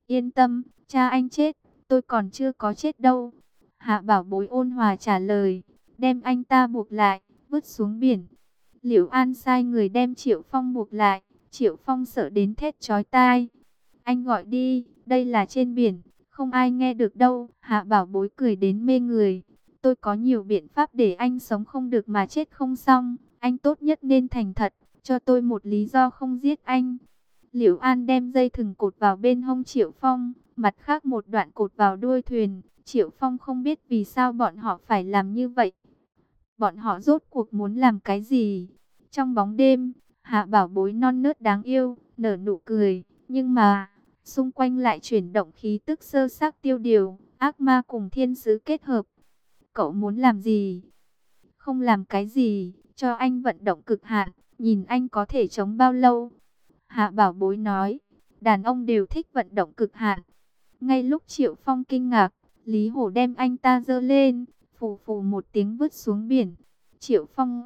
Yên tâm, cha anh chết, tôi còn chưa có chết đâu. Hạ Bảo Bối ôn hòa trả lời, đem anh ta buộc lại, vứt xuống biển. Liễu An sai người đem Triệu Phong buộc lại, Triệu Phong sợ đến thét chói tai. Anh gọi đi, đây là trên biển, không ai nghe được đâu. Hạ Bảo Bối cười đến mê người. Tôi có nhiều biện pháp để anh sống không được mà chết không xong. Anh tốt nhất nên thành thật, cho tôi một lý do không giết anh. Liễu An đem dây thừng cột vào bên hông Triệu Phong, mặt khác một đoạn cột vào đuôi thuyền. Triệu Phong không biết vì sao bọn họ phải làm như vậy. Bọn họ rốt cuộc muốn làm cái gì? Trong bóng đêm, Hạ Bảo Bối non nớt đáng yêu, nở nụ cười. Nhưng mà, xung quanh lại chuyển động khí tức sơ xác tiêu điều, ác ma cùng thiên sứ kết hợp. Cậu muốn làm gì? Không làm cái gì, cho anh vận động cực hạn, nhìn anh có thể chống bao lâu. Hạ Bảo Bối nói, đàn ông đều thích vận động cực hạn. Ngay lúc Triệu Phong kinh ngạc, Lý Hổ đem anh ta giơ lên, phù phù một tiếng vứt xuống biển. Triệu Phong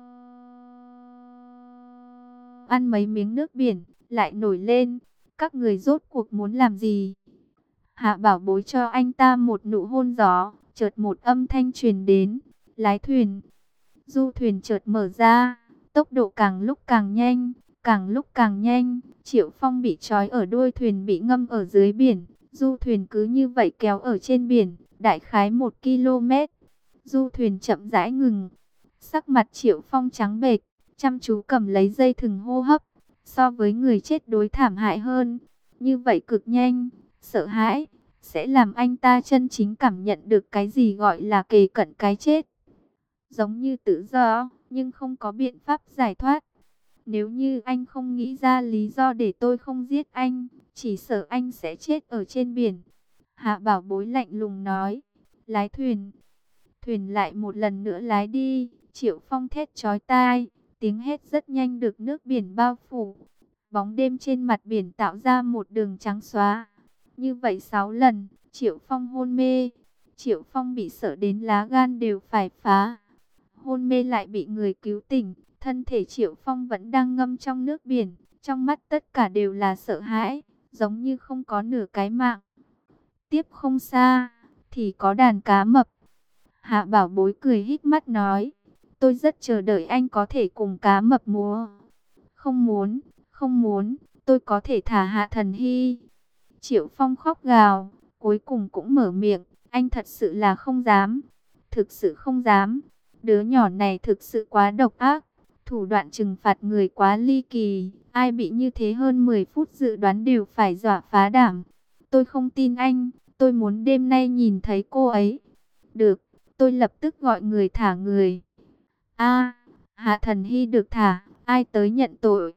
ăn mấy miếng nước biển, lại nổi lên. Các người rốt cuộc muốn làm gì? Hạ Bảo Bối cho anh ta một nụ hôn gió, chợt một âm thanh truyền đến, lái thuyền. Du thuyền chợt mở ra, tốc độ càng lúc càng nhanh, càng lúc càng nhanh. Triệu Phong bị trói ở đuôi thuyền bị ngâm ở dưới biển. Du thuyền cứ như vậy kéo ở trên biển, đại khái 1 km. Du thuyền chậm rãi ngừng. Sắc mặt Triệu Phong trắng bệch, chăm chú cầm lấy dây thừng hô hấp. So với người chết đối thảm hại hơn. Như vậy cực nhanh, sợ hãi, sẽ làm anh ta chân chính cảm nhận được cái gì gọi là kề cận cái chết. Giống như tự do, nhưng không có biện pháp giải thoát. Nếu như anh không nghĩ ra lý do để tôi không giết anh, chỉ sợ anh sẽ chết ở trên biển. Hạ Bảo Bối lạnh lùng nói, lái thuyền. Thuyền lại một lần nữa lái đi, Triệu Phong thét chói tai, tiếng hét rất nhanh được nước biển bao phủ. Bóng đêm trên mặt biển tạo ra một đường trắng xóa. Như vậy 6 lần, Triệu Phong hôn mê. Triệu Phong bị sợ đến lá gan đều phải phá. Hôn mê lại bị người cứu tỉnh, thân thể Triệu Phong vẫn đang ngâm trong nước biển, trong mắt tất cả đều là sợ hãi, giống như không có nửa cái mạng. Tiếp không xa, thì có đàn cá mập. Hạ Bảo Bối cười híp mắt nói, tôi rất chờ đợi anh có thể cùng cá mập múa. Không muốn, không muốn, tôi có thể thả Hạ Thần Hy. Triệu Phong khóc gào, cuối cùng cũng mở miệng, anh thật sự là không dám, thực sự không dám. Đứa nhỏ này thực sự quá độc ác, thủ đoạn trừng phạt người quá ly kỳ, ai bị như thế hơn 10 phút dự đoán đều phải dọa phá đảm. Tôi không tin anh, tôi muốn đêm nay nhìn thấy cô ấy. Được, tôi lập tức gọi người thả người. A, Hạ Thần Hy được thả, ai tới nhận tội?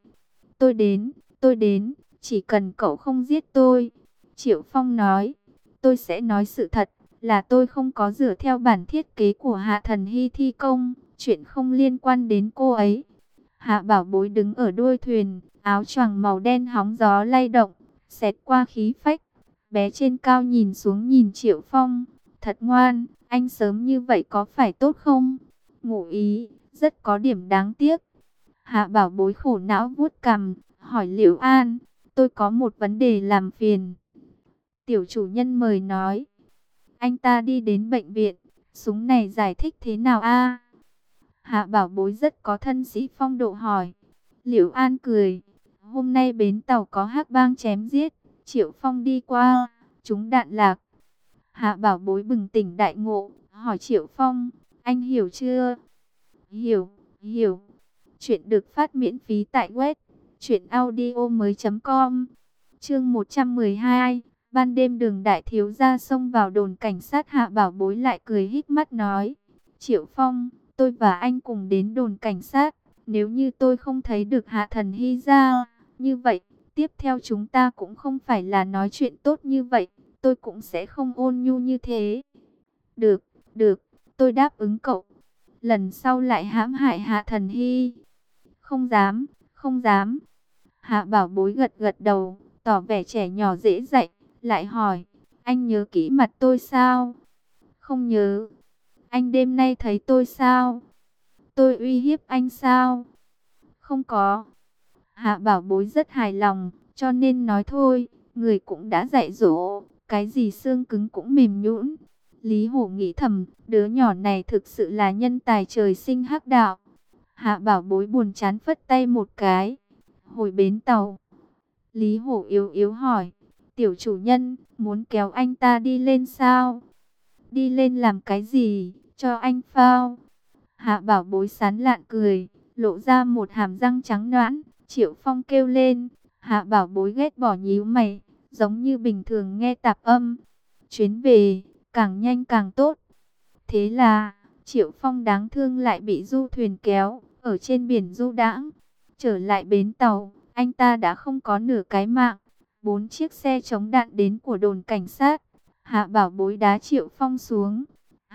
Tôi đến, chỉ cần cậu không giết tôi. Triệu Phong nói, tôi sẽ nói sự thật, là tôi không có dựa theo bản thiết kế của Hạ Thần Hy thi công, chuyện không liên quan đến cô ấy. Hạ Bảo Bối đứng ở đuôi thuyền, áo choàng màu đen hóng gió lay động, xẹt qua khí phách. Bé trên cao nhìn xuống nhìn Triệu Phong, thật ngoan, anh sớm như vậy có phải tốt không? Ngụ ý, rất có điểm đáng tiếc. Hạ Bảo Bối khổ não vuốt cằm, hỏi Liễu An, tôi có một vấn đề làm phiền. Tiểu chủ nhân mời nói. Anh ta đi đến bệnh viện, súng này giải thích thế nào a? Hạ Bảo Bối rất có thân sĩ phong độ hỏi. Liễu An cười, hôm nay bến tàu có hắc bang chém giết, Triệu Phong đi qua, chúng đạn lạc. Hạ Bảo Bối bừng tỉnh đại ngộ, hỏi Triệu Phong, anh hiểu chưa? Hiểu, hiểu. Chuyện được phát miễn phí tại web truyệnaudiomoi.com. Chương 112. Ban đêm Đường đại thiếu gia xông vào đồn cảnh sát. Hạ Bảo Bối lại cười híp mắt nói, Triệu Phong, tôi và anh cùng đến đồn cảnh sát. Nếu như tôi không thấy được Hạ Thần Hy ra, như vậy, tiếp theo chúng ta cũng không phải là nói chuyện tốt như vậy. Tôi cũng sẽ không ôn nhu như thế. Được, được, tôi đáp ứng cậu. Lần sau lại hãm hại Hạ Thần Hy. Không dám, không dám. Hạ Bảo Bối gật gật đầu, tỏ vẻ trẻ nhỏ dễ dạy, lại hỏi, anh nhớ kỹ mặt tôi sao? Không nhớ. Anh đêm nay thấy tôi sao? Tôi uy hiếp anh sao? Không có. Hạ Bảo Bối rất hài lòng, cho nên nói thôi, người cũng đã dạy dỗ, cái gì xương cứng cũng mềm nhũn. Lý Hổ nghĩ thầm, đứa nhỏ này thực sự là nhân tài trời sinh hắc đạo. Hạ Bảo Bối buồn chán phất tay một cái. Hồi bến tàu, Lý Hổ yếu yếu hỏi, tiểu chủ nhân, muốn kéo anh ta đi lên sao? Đi lên làm cái gì, cho anh phao? Hạ Bảo Bối sán lạn cười, lộ ra một hàm răng trắng nõn. Triệu Phong kêu lên. Hạ Bảo Bối ghét bỏ nhíu mày, giống như bình thường nghe tạp âm. Chuyến về, càng nhanh càng tốt. Thế là, Triệu Phong đáng thương lại bị du thuyền kéo, ở trên biển du đãng. Trở lại bến tàu, anh ta đã không có nửa cái mạng. 4 chiếc xe chống đạn đến của đồn cảnh sát. Hạ Bảo Bối đá Triệu Phong xuống.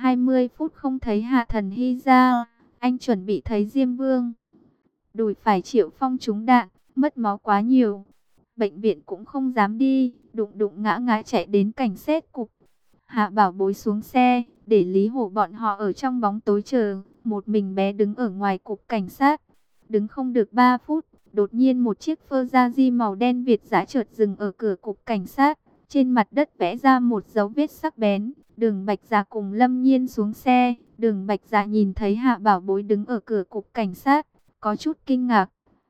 20 phút không thấy Hạ Thần Hy ra, anh chuẩn bị thấy Diêm Vương. Đùi phải Triệu Phong trúng đạn, mất máu quá nhiều. Bệnh viện cũng không dám đi, đụng đụng ngã ngã chạy đến cảnh sát cục. Hạ Bảo Bối xuống xe, để Lý Hổ bọn họ ở trong bóng tối chờ. Một mình bé đứng ở ngoài cục cảnh sát. Đứng không được 3 phút, đột nhiên một chiếc Ferrari màu đen Việt dã chợt dừng ở cửa cục cảnh sát. Trên mặt đất vẽ ra một dấu vết sắc bén. Đường Bạch Dạ cùng Lâm Nhiên xuống xe. Đường Bạch Dạ nhìn thấy Hạ Bảo Bối đứng ở cửa cục cảnh sát, có chút kinh ngạc.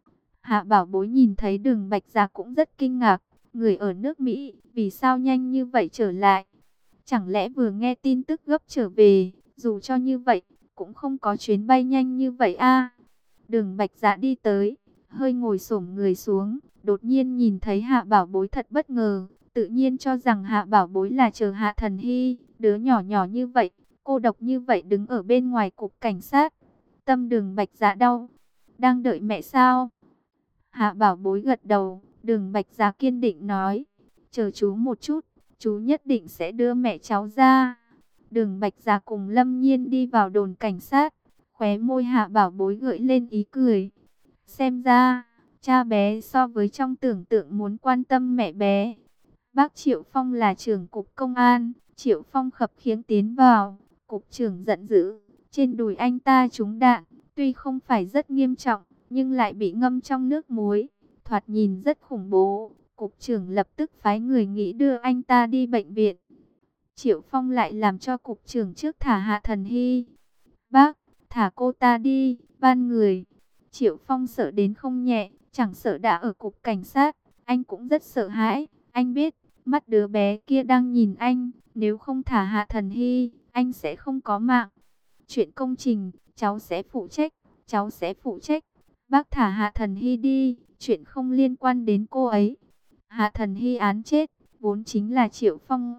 Hạ Bảo Bối nhìn thấy Đường Bạch Dạ cũng rất kinh ngạc. Người ở nước Mỹ, vì sao nhanh như vậy trở lại? Chẳng lẽ vừa nghe tin tức gấp trở về, dù cho như vậy, cũng không có chuyến bay nhanh như vậy a? Đường Bạch Dạ đi tới, hơi ngồi xổm người xuống, đột nhiên nhìn thấy Hạ Bảo Bối thật bất ngờ, tự nhiên cho rằng Hạ Bảo Bối là chờ Hạ Thần Hy, đứa nhỏ nhỏ như vậy, cô độc như vậy đứng ở bên ngoài cục cảnh sát. Tâm Đường Bạch Dạ đau, đang đợi mẹ sao? Hạ Bảo Bối gật đầu, Đường Bạch Dạ kiên định nói, chờ chú một chút, chú nhất định sẽ đưa mẹ cháu ra. Đường Bạch Dạ cùng Lâm Nhiên đi vào đồn cảnh sát, khóe môi Hạ Bảo Bối gợi lên ý cười. Xem ra, cha bé so với trong tưởng tượng muốn quan tâm mẹ bé. Bác Triệu Phong là trưởng cục công an, Triệu Phong khập khiễng tiến vào, cục trưởng giận dữ, trên đùi anh ta trúng đạn, tuy không phải rất nghiêm trọng, nhưng lại bị ngâm trong nước muối, thoạt nhìn rất khủng bố. Cục trưởng lập tức phái người nghĩ đưa anh ta đi bệnh viện. Triệu Phong lại làm cho cục trưởng trước thả Hạ Thần Hy. Bác, thả cô ta đi, van người. Triệu Phong sợ đến không nhẹ, chẳng sợ đã ở cục cảnh sát, anh cũng rất sợ hãi. Anh biết, mắt đứa bé kia đang nhìn anh, nếu không thả Hạ Thần Hy, anh sẽ không có mạng. Chuyện công trình, cháu sẽ phụ trách, cháu sẽ phụ trách. Bác thả Hạ Thần Hy đi, chuyện không liên quan đến cô ấy. Hạ Thần Hy án chết, vốn chính là Triệu Phong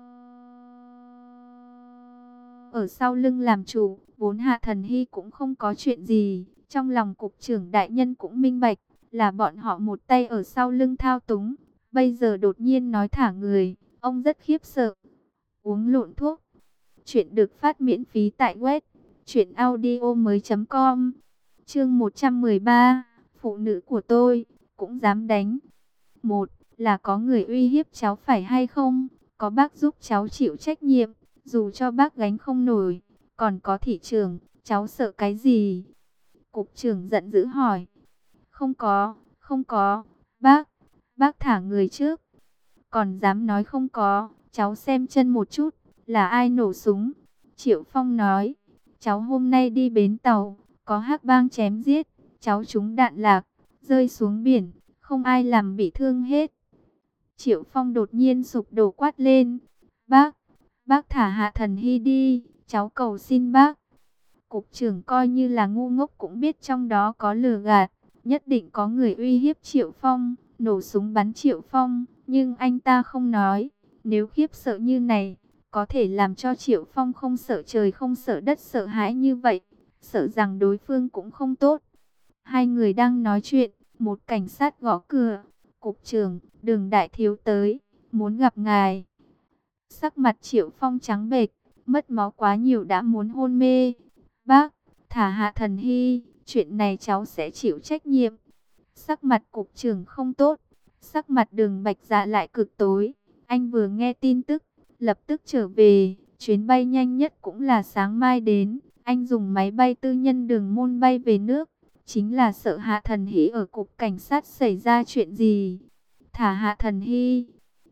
ở sau lưng làm chủ, vốn Hạ Thần Hy cũng không có chuyện gì. Trong lòng cục trưởng đại nhân cũng minh bạch, là bọn họ một tay ở sau lưng thao túng. Bây giờ đột nhiên nói thả người, ông rất khiếp sợ. Uống lộn thuốc. Chuyện được phát miễn phí tại web truyệnaudiomoi.com. Chương 113, phụ nữ của tôi cũng dám đánh. Một là có người uy hiếp cháu phải hay không? Có bác giúp cháu chịu trách nhiệm, dù cho bác gánh không nổi. Còn có thị trưởng, cháu sợ cái gì? Cục trưởng giận dữ hỏi. Không có, không có, bác thả người trước. Còn dám nói không có, cháu xem chân một chút, là ai nổ súng? Triệu Phong nói, cháu hôm nay đi bến tàu, có hắc bang chém giết, cháu trúng đạn lạc, rơi xuống biển, không ai làm bị thương hết. Triệu Phong đột nhiên sụp đổ quát lên, bác thả Hạ Thần Hy đi, cháu cầu xin bác. Cục trưởng coi như là ngu ngốc cũng biết trong đó có lừa gạt, nhất định có người uy hiếp Triệu Phong, nổ súng bắn Triệu Phong, nhưng anh ta không nói. Nếu khiếp sợ như này, có thể làm cho Triệu Phong không sợ trời không sợ đất sợ hãi như vậy, sợ rằng đối phương cũng không tốt. Hai người đang nói chuyện, một cảnh sát gõ cửa. Cục trưởng, Đường đại thiếu tới, muốn gặp ngài. Sắc mặt Triệu Phong trắng bệch, mất máu quá nhiều đã muốn hôn mê. Bác, thả Hạ Thần Hy, chuyện này cháu sẽ chịu trách nhiệm. Sắc mặt cục trưởng không tốt, sắc mặt Đường Bạch Dạ lại cực tối. Anh vừa nghe tin tức, lập tức trở về, chuyến bay nhanh nhất cũng là sáng mai đến. Anh dùng máy bay tư nhân Đường Môn bay về nước, chính là sợ Hạ Thần Hy ở cục cảnh sát xảy ra chuyện gì. Thả Hạ Thần Hy.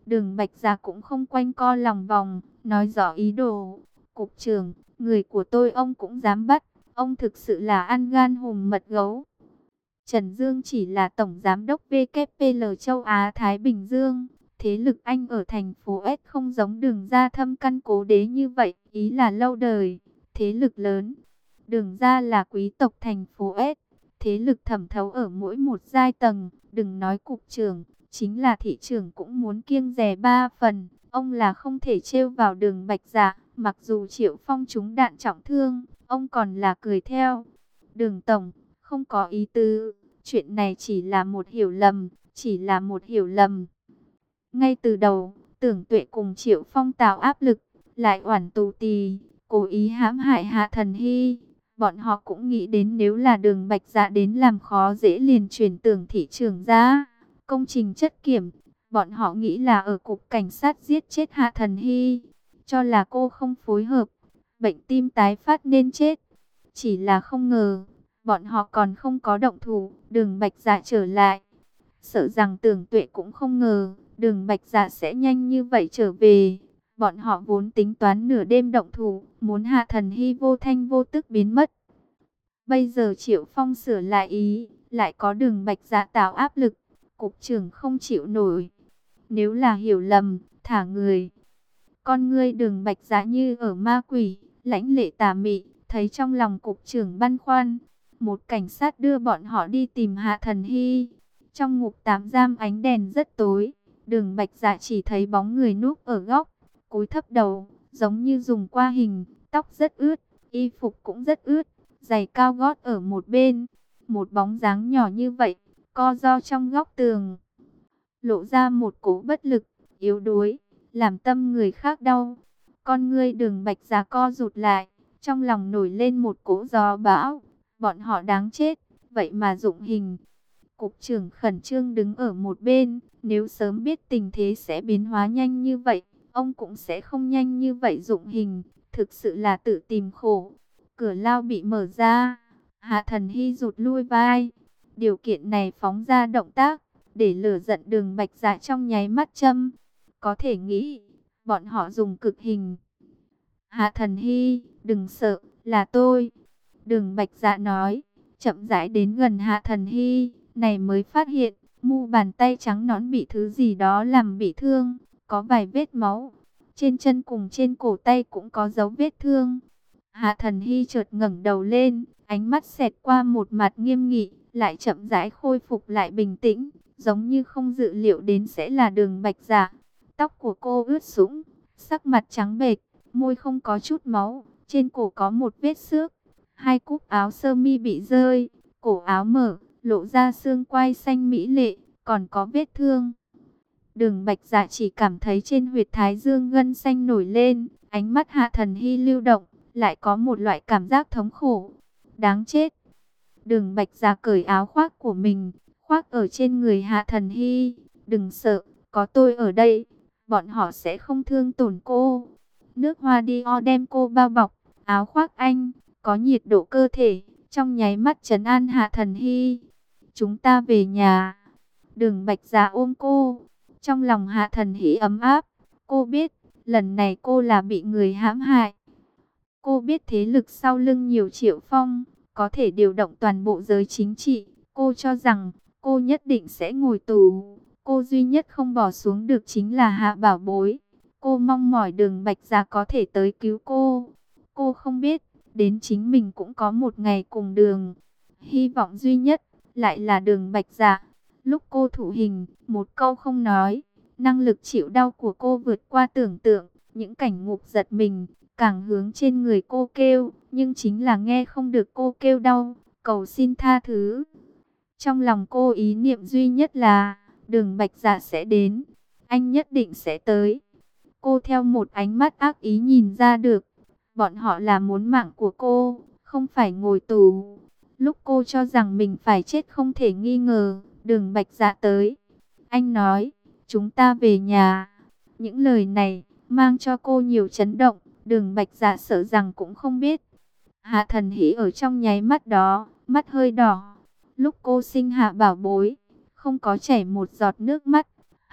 Đường Bạch Dạ cũng không quanh co lòng vòng, nói rõ ý đồ. Cục trưởng, người của tôi ông cũng dám bắt, ông thực sự là ăn gan hùm mật gấu. Trần Dương chỉ là tổng giám đốc VKPL châu Á Thái Bình Dương. Thế lực Anh ở thành phố S không giống Đường Gia thâm căn cố đế như vậy, ý là lâu đời, thế lực lớn. Đường Gia là quý tộc thành phố S, thế lực thẩm thấu ở mỗi một giai tầng, đừng nói cục trưởng, chính là thị trưởng cũng muốn kiêng dè 3 phần. Ông là không thể trêu vào Đường Bạch Dạ, mặc dù Triệu Phong trúng đạn trọng thương, ông còn là cười theo. Đường tổng, không có ý tứ, chuyện này chỉ là một hiểu lầm, chỉ là một hiểu lầm. Ngay từ đầu, Tưởng Tuệ cùng Triệu Phong tạo áp lực, lại oản tù tì, cố ý hãm hại Hạ Thần Hy. Bọn họ cũng nghĩ đến nếu là Đường Bạch Dạ đến làm khó dễ liền chuyển Tưởng thị trưởng ra. Công trình chất kiểm, bọn họ nghĩ là ở cục cảnh sát giết chết Hạ Thần Hy, cho là cô không phối hợp, bệnh tim tái phát nên chết. Chỉ là không ngờ, bọn họ còn không có động thủ, Đường Bạch Dạ trở lại. Sợ rằng Tưởng Tuệ cũng không ngờ, Đường Bạch Dạ sẽ nhanh như vậy trở về. Bọn họ vốn tính toán nửa đêm động thủ, muốn Hạ Thần Hy vô thanh vô tức biến mất. Bây giờ Triệu Phong sửa lại ý, lại có Đường Bạch Dạ tạo áp lực, cục trưởng không chịu nổi. Nếu là hiểu lầm, thả người. Con ngươi Đường Bạch Dạ như ở ma quỷ, lãnh lệ tà mị, thấy trong lòng cục trưởng băn khoăn. Một cảnh sát đưa bọn họ đi tìm Hạ Thần Hy. Trong ngục tạm giam ánh đèn rất tối, Đường Bạch Dạ chỉ thấy bóng người núp ở góc, cúi thấp đầu, giống như dùng qua hình, tóc rất ướt, y phục cũng rất ướt, giày cao gót ở một bên. Một bóng dáng nhỏ như vậy, co ro trong góc tường, lộ ra một cố bất lực, yếu đuối, làm tâm người khác đau. Con ngươi Đường Bạch Dạ co rụt lại, trong lòng nổi lên một cỗ gió bão. Bọn họ đáng chết, vậy mà dụng hình. Cục trưởng khẩn trương đứng ở một bên, nếu sớm biết tình thế sẽ biến hóa nhanh như vậy, ông cũng sẽ không nhanh như vậy dụng hình, thực sự là tự tìm khổ. Cửa lao bị mở ra, Hạ Thần Hy rụt lui vai. Điều kiện này phóng ra động tác, để lửa giận Đường Bạch Dạ trong nháy mắt châm. Có thể nghĩ, bọn họ dùng cực hình. Hạ Thần Hy, đừng sợ, là tôi. Đường Bạch Dạ nói, chậm rãi đến gần Hạ Thần Hy, này mới phát hiện, mu bàn tay trắng nõn bị thứ gì đó làm bị thương, có vài vết máu. Trên chân cùng trên cổ tay cũng có dấu vết thương. Hạ Thần Hy chợt ngẩng đầu lên, ánh mắt xẹt qua một mặt nghiêm nghị, lại chậm rãi khôi phục lại bình tĩnh, giống như không dự liệu đến sẽ là Đường Bạch Dạ. Tóc của cô ướt sũng, sắc mặt trắng bệch, môi không có chút máu, trên cổ có một vết xước. Hai cúc áo sơ mi bị rơi, cổ áo mở, lộ ra xương quai xanh mỹ lệ, còn có vết thương. Đường Bạch Dạ chỉ cảm thấy trên huyệt thái dương gân xanh nổi lên, ánh mắt Hạ Thần Hy lưu động, lại có một loại cảm giác thống khổ. Đáng chết. Đường Bạch Dạ cởi áo khoác của mình, khoác ở trên người Hạ Thần Hy. Đừng sợ, có tôi ở đây, bọn họ sẽ không thương tổn cô. Nước hoa Dior đem cô bao bọc, áo khoác anh, có nhiệt độ cơ thể, trong nháy mắt trấn an Hạ Thần Hy. Chúng ta về nhà. Đường Bạch Dạ ôm cô. Trong lòng Hạ Thần Hy ấm áp. Cô biết, lần này cô là bị người hãm hại. Cô biết thế lực sau lưng nhiều Triệu Phong, có thể điều động toàn bộ giới chính trị. Cô cho rằng, cô nhất định sẽ ngồi tù. Cô duy nhất không bỏ xuống được chính là Hạ Bảo Bối. Cô mong mỏi Đường Bạch Dạ có thể tới cứu cô. Cô không biết, đến chính mình cũng có một ngày cùng đường. Hy vọng duy nhất lại là Đường Bạch Dạ. Lúc cô thụ hình, một câu không nói, năng lực chịu đau của cô vượt qua tưởng tượng. Những cảnh ngục giật mình, càng hướng trên người cô kêu, nhưng chính là nghe không được cô kêu đau, cầu xin tha thứ. Trong lòng cô ý niệm duy nhất là, Đường Bạch Dạ sẽ đến, anh nhất định sẽ tới. Cô theo một ánh mắt ác ý nhìn ra được, bọn họ là muốn mạng của cô, không phải ngồi tù. Lúc cô cho rằng mình phải chết không thể nghi ngờ, Đường Bạch Dạ tới. Anh nói, chúng ta về nhà. Những lời này mang cho cô nhiều chấn động, Đường Bạch Dạ sợ rằng cũng không biết. Hạ Thần Hỷ ở trong nháy mắt đó, mắt hơi đỏ. Lúc cô sinh Hạ Bảo Bối, không có chảy một giọt nước mắt.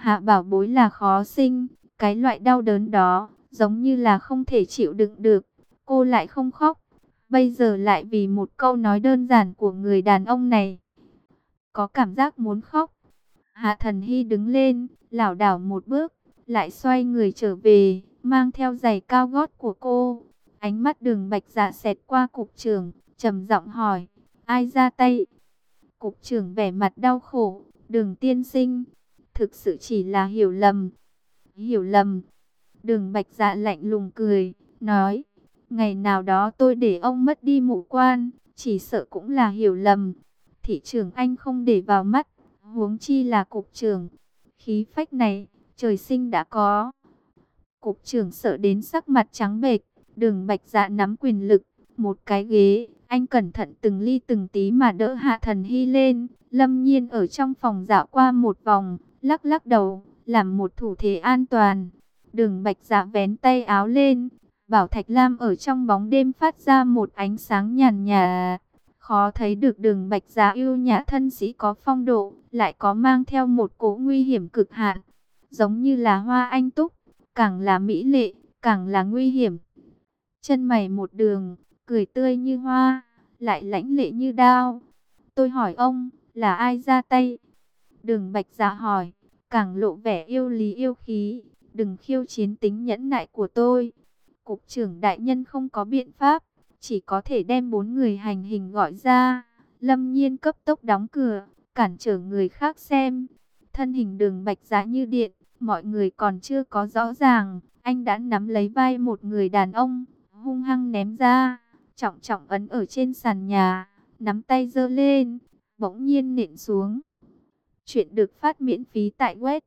Hạ Bảo Bối là khó sinh, cái loại đau đớn đó, giống như là không thể chịu đựng được. Cô lại không khóc, bây giờ lại vì một câu nói đơn giản của người đàn ông này, có cảm giác muốn khóc. Hạ Thần Hy đứng lên, lảo đảo một bước, lại xoay người trở về, mang theo giày cao gót của cô. Ánh mắt Đường Bạch Dạ xẹt qua cục trưởng, trầm giọng hỏi, ai ra tay? Cục trưởng vẻ mặt đau khổ, Đường tiên sinh, thực sự chỉ là hiểu lầm. Hiểu lầm. Đường Bạch Dạ lạnh lùng cười, nói, ngày nào đó tôi để ông mất đi mũ quan, chỉ sợ cũng là hiểu lầm. Thị trưởng anh không để vào mắt, huống chi là cục trưởng. Khí phách này, trời sinh đã có. Cục trưởng sợ đến sắc mặt trắng bệch. Đường Bạch Dạ nắm quyền lực, một cái ghế, anh cẩn thận từng ly từng tí mà đỡ Hạ Thần Hy lên. Lâm Nhiên ở trong phòng dạo qua một vòng, lắc lắc đầu, làm một thủ thế an toàn. Đường Bạch Dạ vén tay áo lên, Bảo Thạch Lam ở trong bóng đêm phát ra một ánh sáng nhàn nhạt. Khó thấy được Đường Bạch Dạ yêu nhã thân sĩ có phong độ, lại có mang theo một cỗ nguy hiểm cực hạn, giống như là hoa anh túc, càng là mỹ lệ, càng là nguy hiểm. Chân mày một đường, cười tươi như hoa, lại lãnh lệ như đao. Tôi hỏi ông, là ai ra tay? Đường Bạch Dạ hỏi, càng lộ vẻ yêu lý yêu khí. Đừng khiêu chiến tính nhẫn nại của tôi. Cục trưởng đại nhân không có biện pháp, chỉ có thể đem 4 người hành hình gọi ra. Lâm Nhiên cấp tốc đóng cửa, cản trở người khác xem. Thân hình Đường Bạch Dạ như điện, mọi người còn chưa có rõ ràng, anh đã nắm lấy vai một người đàn ông, hung hăng ném ra, trọng trọng ấn ở trên sàn nhà, nắm tay giơ lên, bỗng nhiên nện xuống. Chuyện được phát miễn phí tại web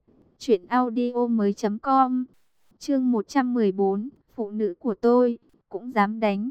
truyệnaudiomoi.com. Chương 114, phụ nữ của tôi cũng dám đánh.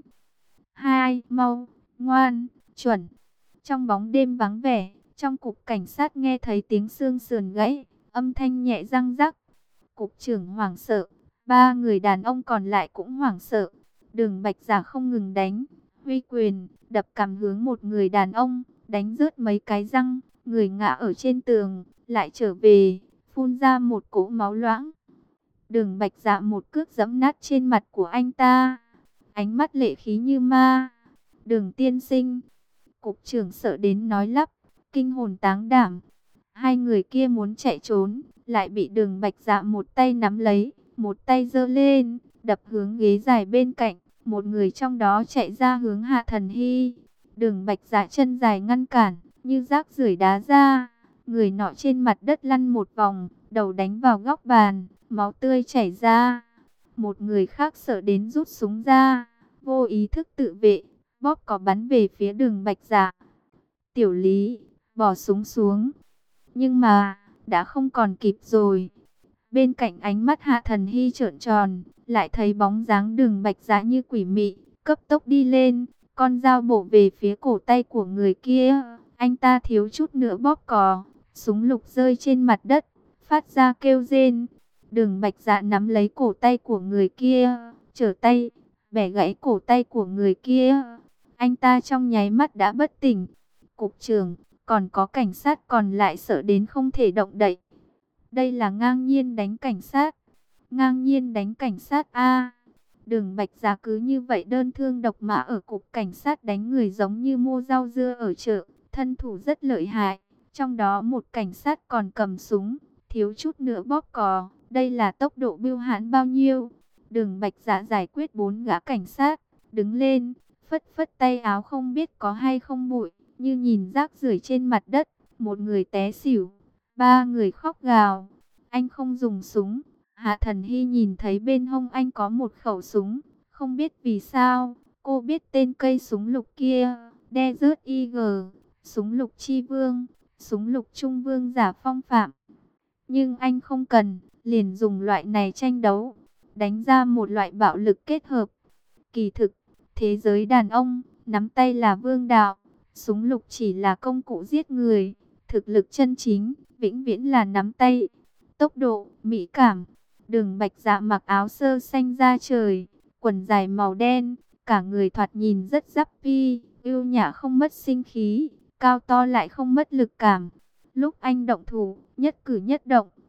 Hai, mau, ngoan, chuẩn. Trong bóng đêm vắng vẻ, trong cục cảnh sát nghe thấy tiếng xương sườn gãy, âm thanh nhẹ răng rắc. Cục trưởng hoảng sợ, 3 người đàn ông còn lại cũng hoảng sợ. Đường Bạch Dạ không ngừng đánh, huy quyền, đập cằm hướng một người đàn ông, đánh rớt mấy cái răng, người ngã ở trên tường, lại trở về, phun ra một cỗ máu loãng. Đường Bạch Dạ một cước giẫm nát trên mặt của anh ta, ánh mắt lệ khí như ma. Đường tiên sinh, cục trưởng sợ đến nói lắp, kinh hồn táng đảm. Hai người kia muốn chạy trốn, lại bị Đường Bạch Dạ một tay nắm lấy, một tay giơ lên, đập hướng ghế dài bên cạnh. Một người trong đó chạy ra hướng Hạ Thần Hy. Đường Bạch Dạ chân dài ngăn cản, như rác rưởi đá ra. Người nọ trên mặt đất lăn một vòng, đầu đánh vào góc bàn, máu tươi chảy ra. Một người khác sợ đến rút súng ra, vô ý thức tự vệ, bóp cò bắn về phía Đường Bạch Dạ. Tiểu Lý, bỏ súng xuống. Nhưng mà, đã không còn kịp rồi. Bên cạnh ánh mắt Hạ Thần Hy trợn tròn, lại thấy bóng dáng Đường Bạch Dạ như quỷ mị, cấp tốc đi lên, con dao bổ về phía cổ tay của người kia. Anh ta thiếu chút nữa bóp cò, súng lục rơi trên mặt đất, phát ra kêu rên. Đường Bạch Dạ nắm lấy cổ tay của người kia, trở tay, bẻ gãy cổ tay của người kia. Anh ta trong nháy mắt đã bất tỉnh. Cục trưởng, còn có cảnh sát còn lại sợ đến không thể động đậy. Đây là ngang nhiên đánh cảnh sát. Ngang nhiên đánh cảnh sát a. Đường Bạch Dạ cứ như vậy đơn thương độc mã ở cục cảnh sát đánh người giống như mua rau dưa ở chợ, thân thủ rất lợi hại. Trong đó một cảnh sát còn cầm súng, thiếu chút nữa bóp cò. Đây là tốc độ bưu hãn bao nhiêu? Đường Bạch Dạ giải quyết 4 gã cảnh sát, đứng lên, phất phất tay áo không biết có hay không bụi, như nhìn rác rưởi trên mặt đất. Một người té xỉu, 3 người khóc gào. Anh không dùng súng. Hạ Thần Hy nhìn thấy bên hông anh có một khẩu súng, không biết vì sao, cô biết tên cây súng lục kia, Desert Eagle, súng lục chi vương, súng lục trung vương giả phong phạm. Nhưng anh không cần, liền dùng loại này tranh đấu, đánh ra một loại bạo lực kết hợp. Kỳ thực, thế giới đàn ông, nắm tay là vương đạo, súng lục chỉ là công cụ giết người, thực lực chân chính, vĩnh viễn là nắm tay. Tốc độ, mỹ cảm. Đường Bạch Dạ mặc áo sơ xanh da trời, quần dài màu đen, cả người thoạt nhìn rất giáp-pi, yêu nhã không mất sinh khí, cao to lại không mất lực cảm. Lúc anh động thủ, nhất cử nhất động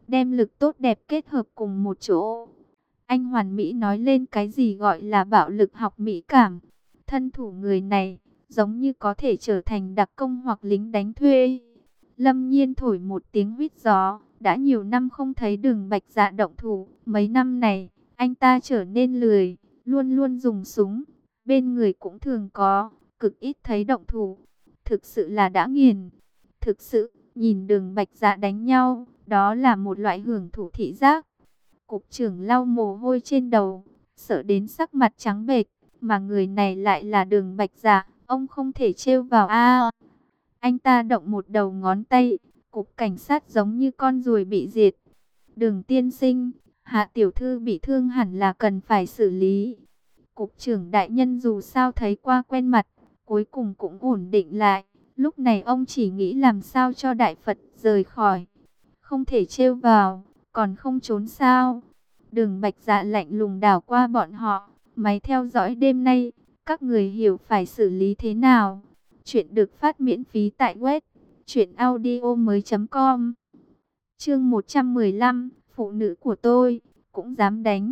đem lực tốt đẹp kết hợp cùng một chỗ. Anh hoàn mỹ nói lên cái gì gọi là bạo lực học mỹ cảm. Thân thủ người này giống như có thể trở thành đặc công hoặc lính đánh thuê. Lâm Nhiên thổi một tiếng huýt gió, đã nhiều năm không thấy Đường Bạch Dạ động thủ. Mấy năm này, anh ta trở nên lười, luôn luôn dùng súng. Bên người cũng thường có, cực ít thấy động thủ. Thực sự là đã nghiền. Thực sự, nhìn Đường Bạch Dạ đánh nhau, đó là một loại hưởng thụ thị giác. Cục trưởng lau mồ hôi trên đầu, sợ đến sắc mặt trắng bệch, mà người này lại là Đường Bạch Dạ, ông không thể trêu vào a. Anh ta động một đầu ngón tay, cục cảnh sát giống như con ruồi bị diệt. Đường tiên sinh, Hạ tiểu thư bị thương hẳn là cần phải xử lý. Cục trưởng đại nhân dù sao thấy qua quen mặt, cuối cùng cũng ổn định lại. Lúc này ông chỉ nghĩ làm sao cho Đại Phật rời khỏi. Không thể trêu vào, còn không trốn sao. Đường Bạch Dạ lạnh lùng đảo qua bọn họ. Máy theo dõi đêm nay, các người hiểu phải xử lý thế nào. Chuyện được phát miễn phí tại web truyệnaudiomoi.com. Chương 115, phụ nữ của tôi cũng dám đánh.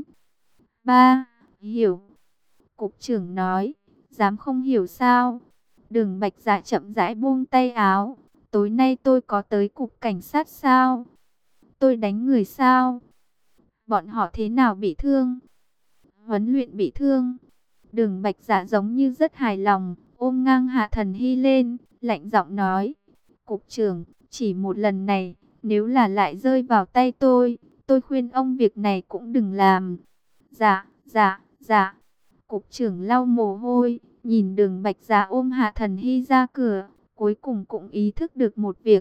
3. Hiểu. Cục trưởng nói, dám không hiểu sao? Đường Bạch Dạ chậm rãi buông tay áo. Tối nay tôi có tới cục cảnh sát sao? Tôi đánh người sao? Bọn họ thế nào bị thương? Huấn luyện bị thương. Đường Bạch Dạ giống như rất hài lòng, ôm ngang Hạ Thần Hy lên, lạnh giọng nói. Cục trưởng, chỉ một lần này, nếu là lại rơi vào tay tôi khuyên ông việc này cũng đừng làm. Dạ, dạ, dạ. Cục trưởng lau mồ hôi, nhìn Đường Bạch Dạ ôm Hạ Thần Hy ra cửa, cuối cùng cũng ý thức được một việc.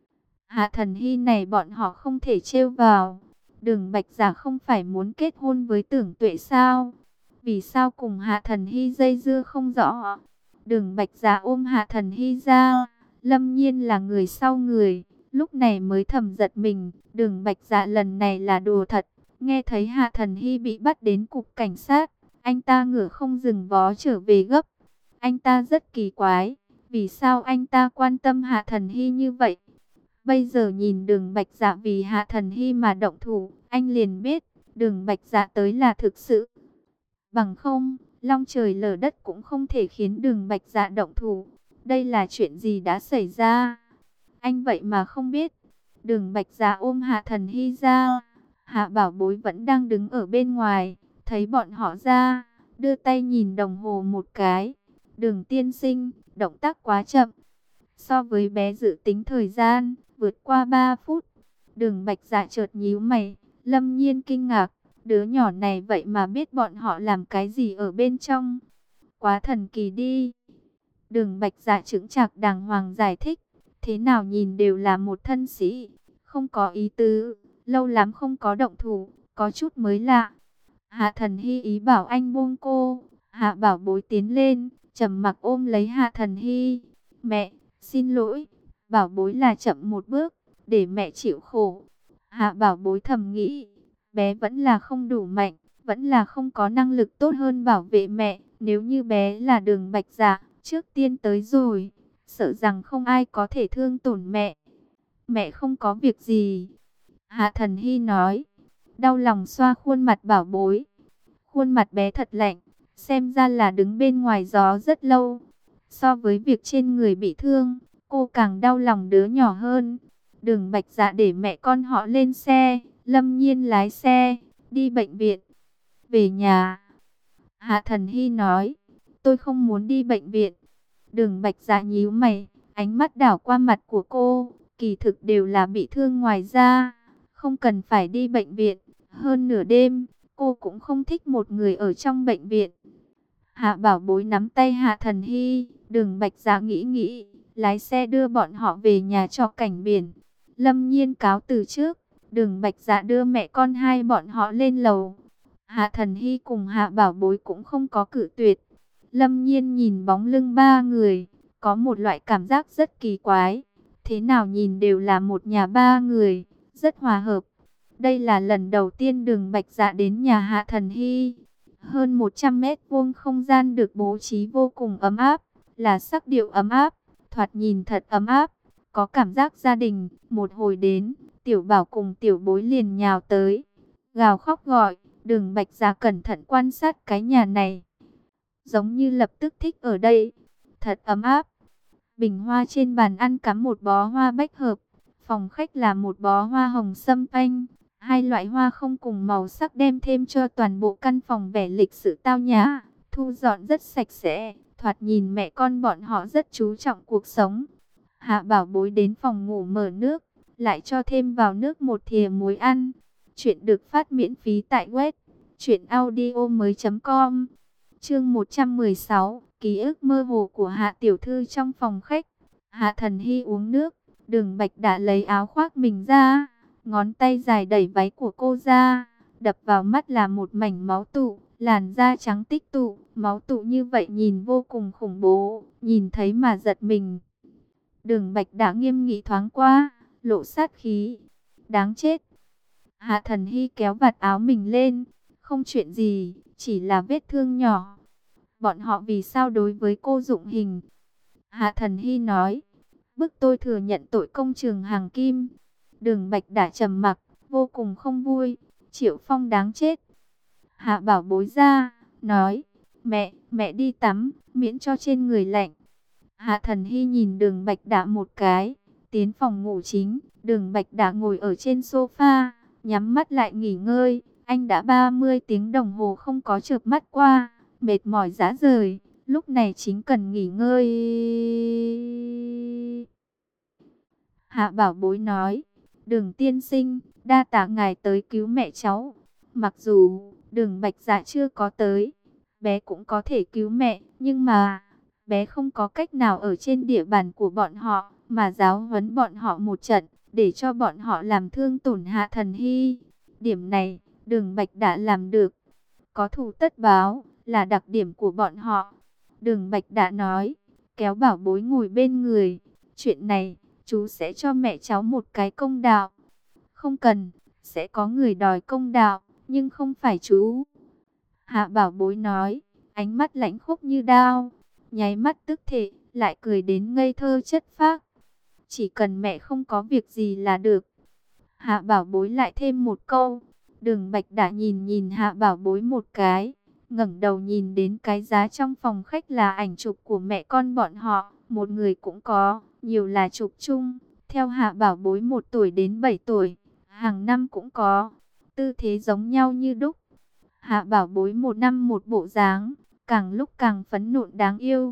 Hạ Thần Hy này bọn họ không thể trêu vào. Đường Bạch Dạ không phải muốn kết hôn với Tưởng Tuệ sao? Vì sao cùng Hạ Thần Hy dây dưa không rõ? Đường Bạch Dạ ôm Hạ Thần Hy ra, Lâm Nhiên là người sau người, lúc này mới thầm giật mình. Đường Bạch Dạ lần này là đùa thật. Nghe thấy Hạ Thần Hy bị bắt đến cục cảnh sát, anh ta ngựa không dừng vó trở về gấp. Anh ta rất kỳ quái, vì sao anh ta quan tâm Hạ Thần Hy như vậy? Bây giờ nhìn Đường Bạch Dạ vì Hạ Thần Hy mà động thủ, anh liền biết Đường Bạch Dạ tới là thực sự. Bằng không, long trời lở đất cũng không thể khiến Đường Bạch Dạ động thủ. Đây là chuyện gì đã xảy ra? Anh vậy mà không biết. Đường Bạch Dạ ôm Hạ Thần Hy ra. Hạ Bảo Bối vẫn đang đứng ở bên ngoài, thấy bọn họ ra, đưa tay nhìn đồng hồ một cái. Đường tiên sinh, động tác quá chậm. So với bé dự tính thời gian, vượt qua 3 phút. Đường Bạch Dạ chợt nhíu mày, Lâm Nhiên kinh ngạc. Đứa nhỏ này vậy mà biết bọn họ làm cái gì ở bên trong. Quá thần kỳ đi. Đường Bạch Dạ chững chạc đàng hoàng giải thích. Thế nào nhìn đều là một thân sĩ. Không có ý tứ. Lâu lắm không có động thủ. Có chút mới lạ. Hạ Thần Hy ý bảo anh buông cô. Hạ Bảo Bối tiến lên, trầm mặc ôm lấy Hạ Thần Hy. Mẹ, xin lỗi. Bảo Bối là chậm một bước, để mẹ chịu khổ. Hạ Bảo Bối thầm nghĩ. Bé vẫn là không đủ mạnh, vẫn là không có năng lực tốt hơn bảo vệ mẹ. Nếu như bé là Đường Bạch Dạ, trước tiên tới rồi, sợ rằng không ai có thể thương tổn mẹ. Mẹ không có việc gì. Hạ Thần Hy nói, đau lòng xoa khuôn mặt Bảo Bối. Khuôn mặt bé thật lạnh, xem ra là đứng bên ngoài gió rất lâu. So với việc trên người bị thương, cô càng đau lòng đứa nhỏ hơn. Đường Bạch Dạ để mẹ con họ lên xe. Lâm Nhiên lái xe, đi bệnh viện, về nhà. Hạ Thần Hy nói, tôi không muốn đi bệnh viện. Đường Bạch Dạ nhíu mày, ánh mắt đảo qua mặt của cô, kỳ thực đều là bị thương ngoài da, không cần phải đi bệnh viện. Hơn nửa đêm, cô cũng không thích một người ở trong bệnh viện. Hạ Bảo Bối nắm tay Hạ Thần Hy, Đường Bạch Dạ nghĩ, lái xe đưa bọn họ về nhà cho cảnh biển. Lâm Nhiên cáo từ trước. Đường Bạch Dạ đưa mẹ con hai bọn họ lên lầu. Hạ Thần Hy cùng Hạ Bảo Bối cũng không có cự tuyệt. Lâm Nhiên nhìn bóng lưng ba người, có một loại cảm giác rất kỳ quái. Thế nào nhìn đều là một nhà ba người, rất hòa hợp. Đây là lần đầu tiên Đường Bạch Dạ đến nhà Hạ Thần Hy. Hơn 100 mét vuông không gian được bố trí vô cùng ấm áp, là sắc điệu ấm áp, thoạt nhìn thật ấm áp, có cảm giác gia đình. Một hồi đến, Tiểu Bảo cùng Tiểu Bối liền nhào tới, gào khóc gọi. Đường Bạch Dạ cẩn thận quan sát cái nhà này, giống như lập tức thích ở đây, thật ấm áp. Bình hoa trên bàn ăn cắm một bó hoa bách hợp, phòng khách là một bó hoa hồng sâm panh. Hai loại hoa không cùng màu sắc đem thêm cho toàn bộ căn phòng vẻ lịch sự tao nhã, thu dọn rất sạch sẽ, thoạt nhìn mẹ con bọn họ rất chú trọng cuộc sống. Hạ Bảo Bối đến phòng ngủ mở nước, lại cho thêm vào nước một thìa muối ăn. Chuyện được phát miễn phí tại web truyệnaudiomoi.com. Chương 116, ký ức mơ hồ của Hạ tiểu thư trong phòng khách. Hạ Thần Hy uống nước, Đường Bạch đã lấy áo khoác mình ra, ngón tay dài đẩy váy của cô ra, đập vào mắt là một mảnh máu tụ, làn da trắng tích tụ, máu tụ như vậy nhìn vô cùng khủng bố, nhìn thấy mà giật mình. Đường Bạch đã nghiêm nghị thoáng qua, lộ sát khí. Đáng chết. Hạ Thần Hy kéo vạt áo mình lên, không chuyện gì, chỉ là vết thương nhỏ. Bọn họ vì sao đối với cô dụng hình? Hạ Thần Hy nói, bức tôi thừa nhận tội công trường hàng kim. Đường Bạch đã trầm mặc, vô cùng không vui. Triệu Phong đáng chết. Hạ Bảo Bối ra, nói, mẹ đi tắm, miễn cho trên người lạnh. Hạ Thần Hy nhìn Đường Bạch Đả một cái, tiến phòng ngủ chính. Đường Bạch Đả ngồi ở trên sofa, nhắm mắt lại nghỉ ngơi. Anh đã 30 tiếng đồng hồ không có chợp mắt qua, mệt mỏi rã rời, lúc này chính cần nghỉ ngơi. Hạ Bảo Bối nói, Đường tiên sinh, đa tạ ngài tới cứu mẹ cháu. Mặc dù Đường Bạch Dạ chưa có tới, bé cũng có thể cứu mẹ, nhưng mà bé không có cách nào ở trên địa bàn của bọn họ mà giáo huấn bọn họ một trận, để cho bọn họ làm thương tổn Hạ Thần Hy. Điểm này, Đường Bạch đã làm được. Có thù tất báo là đặc điểm của bọn họ. Đường Bạch đã nói, kéo Bảo Bối ngồi bên người. Chuyện này, chú sẽ cho mẹ cháu một cái công đạo. Không cần, sẽ có người đòi công đạo, nhưng không phải chú. Hạ Bảo Bối nói, ánh mắt lãnh khốc như đao, nháy mắt tức thể, lại cười đến ngây thơ chất phác. Chỉ cần mẹ không có việc gì là được. Hạ Bảo Bối lại thêm một câu. Đường Bạch đã nhìn Hạ Bảo Bối một cái, ngẩng đầu nhìn đến cái giá trong phòng khách là ảnh chụp của mẹ con bọn họ, một người cũng có, nhiều là chụp chung, theo Hạ Bảo Bối 1 tuổi đến 7 tuổi, hàng năm cũng có, tư thế giống nhau như đúc. Hạ Bảo Bối 1 năm một bộ dáng, càng lúc càng phấn nộn đáng yêu.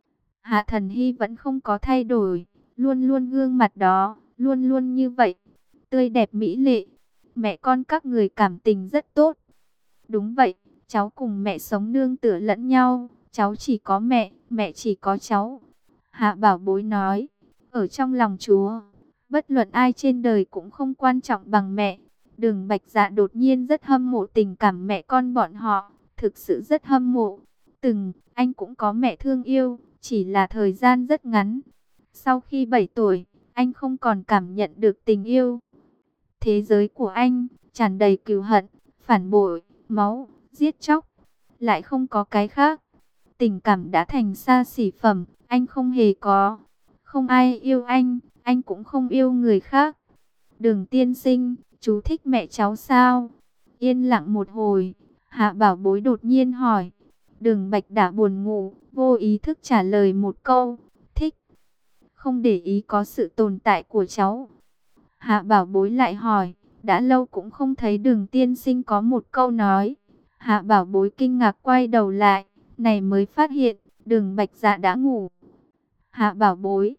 Hạ Thần Hy vẫn không có thay đổi, luôn luôn gương mặt đó, luôn luôn như vậy, tươi đẹp mỹ lệ. Mẹ con các người cảm tình rất tốt. Đúng vậy, cháu cùng mẹ sống nương tựa lẫn nhau, cháu chỉ có mẹ, mẹ chỉ có cháu. Hạ Bảo Bối nói, ở trong lòng Chúa, bất luận ai trên đời cũng không quan trọng bằng mẹ. Đường Bạch Dạ đột nhiên rất hâm mộ tình cảm mẹ con bọn họ, thực sự rất hâm mộ. Anh cũng có mẹ thương yêu, chỉ là thời gian rất ngắn. Sau khi 7 tuổi, anh không còn cảm nhận được tình yêu. Thế giới của anh tràn đầy cừu hận, phản bội, máu, giết chóc, lại không có cái khác. Tình cảm đã thành xa xỉ phẩm, anh không hề có. Không ai yêu anh cũng không yêu người khác. Đường tiên sinh, chú thích mẹ cháu sao? Yên lặng một hồi, Hạ Bảo Bối đột nhiên hỏi. Đường Bạch đã buồn ngủ, vô ý thức trả lời một câu, thích. Không để ý có sự tồn tại của cháu. Hạ Bảo Bối lại hỏi, đã lâu cũng không thấy Đường tiên sinh có một câu nói. Hạ Bảo Bối kinh ngạc quay đầu lại, này mới phát hiện, Đường Bạch Dạ đã ngủ. Hạ Bảo Bối,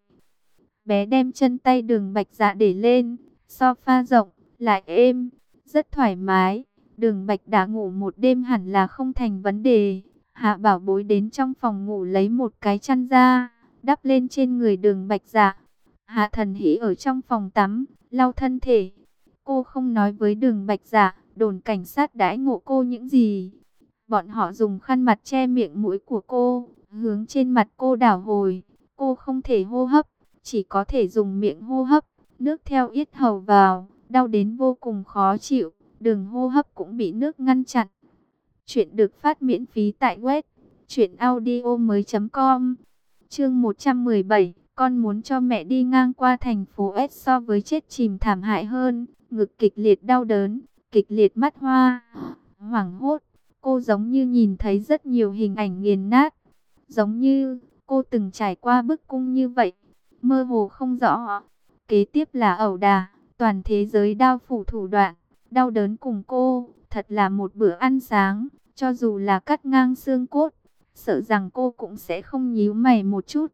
bé đem chân tay Đường Bạch Dạ để lên, sofa rộng, lại êm, rất thoải mái. Đường Bạch đã ngủ một đêm hẳn là không thành vấn đề. Hạ Bảo Bối đến trong phòng ngủ lấy một cái chăn ra, đắp lên trên người Đường Bạch Dạ. Hạ Thần Hỷ ở trong phòng tắm, lau thân thể. Cô không nói với Đường Bạch Dạ, đồn cảnh sát đãi ngộ cô những gì. Bọn họ dùng khăn mặt che miệng mũi của cô, hướng trên mặt cô đảo hồi. Cô không thể hô hấp, chỉ có thể dùng miệng hô hấp. Nước theo yết hầu vào, đau đến vô cùng khó chịu. Đường hô hấp cũng bị nước ngăn chặn. Chuyện được phát miễn phí tại web truyệnaudiomoi.com. Chương 117, Con muốn cho mẹ đi ngang qua thành phố S so với chết chìm thảm hại hơn. Ngực kịch liệt đau đớn, kịch liệt mắt hoa. Hoảng hốt, cô giống như nhìn thấy rất nhiều hình ảnh nghiền nát. Giống như cô từng trải qua bức cung như vậy, mơ hồ không rõ. Kế tiếp là ẩu đả, toàn thế giới đao phủ thủ đoạn, đau đớn cùng cô, thật là một bữa ăn sáng, cho dù là cắt ngang xương cốt, sợ rằng cô cũng sẽ không nhíu mày một chút.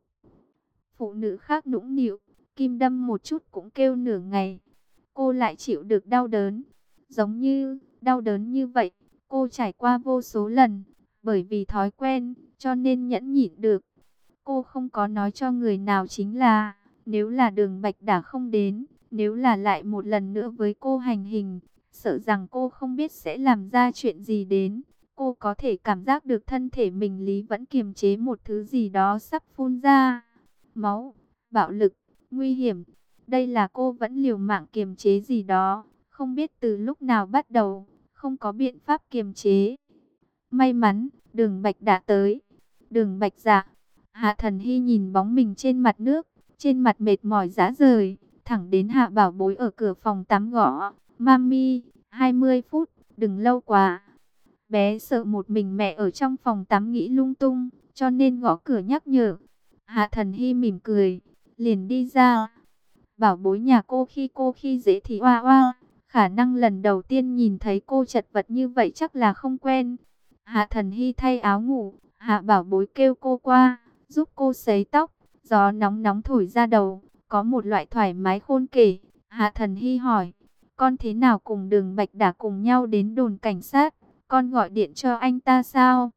Phụ nữ khác nũng nịu, kim đâm một chút cũng kêu nửa ngày, cô lại chịu được đau đớn. Giống như đau đớn như vậy, cô trải qua vô số lần, bởi vì thói quen, cho nên nhẫn nhịn được. Cô không có nói cho người nào chính là, nếu là Đường Bạch Đả không đến, nếu là lại một lần nữa với cô hành hình, sợ rằng cô không biết sẽ làm ra chuyện gì đến. Cô có thể cảm giác được thân thể mình lý vẫn kiềm chế một thứ gì đó sắp phun ra. Máu, bạo lực, nguy hiểm. Đây là cô vẫn liều mạng kiềm chế gì đó, không biết từ lúc nào bắt đầu, không có biện pháp kiềm chế. May mắn, Đường Bạch đã tới. Đường Bạch dạ. Hạ Thần Hy nhìn bóng mình trên mặt nước, trên mặt mệt mỏi rã rời, thẳng đến Hạ Bảo Bối ở cửa phòng tắm gõ. Mami, 20 phút, đừng lâu quá. Bé sợ một mình mẹ ở trong phòng tắm nghĩ lung tung, cho nên gõ cửa nhắc nhở. Hạ Thần Hy mỉm cười, liền đi ra. Bảo Bối nhà cô khi dễ thì oa oa, khả năng lần đầu tiên nhìn thấy cô chật vật như vậy chắc là không quen. Hạ Thần Hy thay áo ngủ, Hạ Bảo Bối kêu cô qua, giúp cô sấy tóc. Gió nóng nóng thổi ra đầu, có một loại thoải mái khôn kể. Hạ Thần Hy hỏi, con thế nào cùng Đường Bạch Đả cùng nhau đến đồn cảnh sát, con gọi điện cho anh ta sao?